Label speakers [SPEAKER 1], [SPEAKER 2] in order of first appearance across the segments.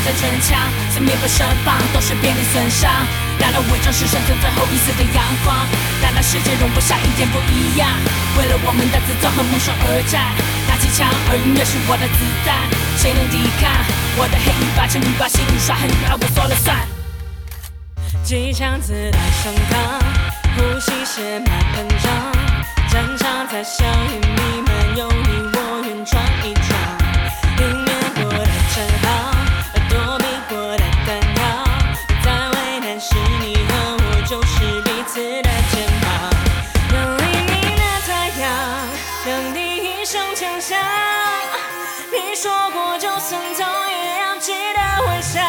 [SPEAKER 1] 战城墙，四面八身旁都是遍体损伤。难道伪装是生存最后一丝的阳光？难道世界容不下一点不一样？为了我们的自尊和梦想而战，拿起枪，而音乐是我的子弹，谁能抵抗我的黑与白？情与把心与耍，恨与爱我说了算。
[SPEAKER 2] 机枪子弹上膛，呼吸血脉喷张，战场在硝烟弥漫，有你我愿闯一闯，迎面我的战壕，躲避我的弹药，不再为难是你和我，就是彼此的肩膀。让黎明的太阳亮第一声枪响，你说过就算走也要记得微笑。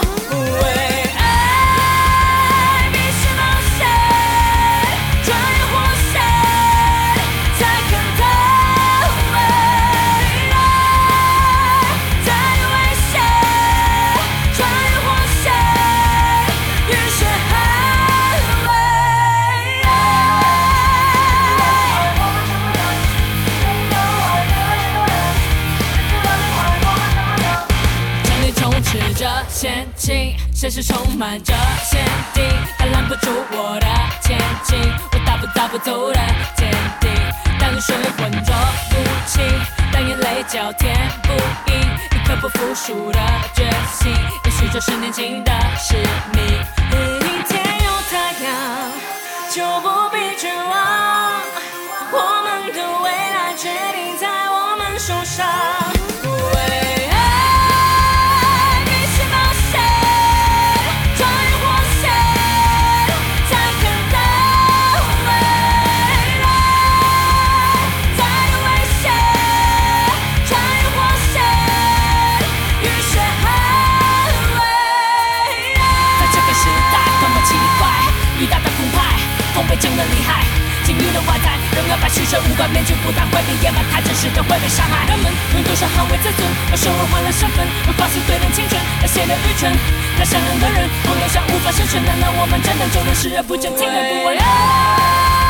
[SPEAKER 1] 前进，现实充满着限定，它拦不住我的前进。我大步走的坚定，当雨水浑浊不清，当眼泪交填不应，一颗不服输的决心，也许就是年轻的使命。
[SPEAKER 2] 一天有太阳，就不必绝望，我们的未来决定在我们手上。
[SPEAKER 1] 风被惊得厉害，精密的外在，人要把牺牲无关面具不但会被掩埋，太真实的会被伤害。人们用多少捍卫自尊，而手腕换了身份，用方式对等青春，那显得愚蠢。那善良的人，朋友像无法生存，难道我们真的就能视而不见，听而不闻？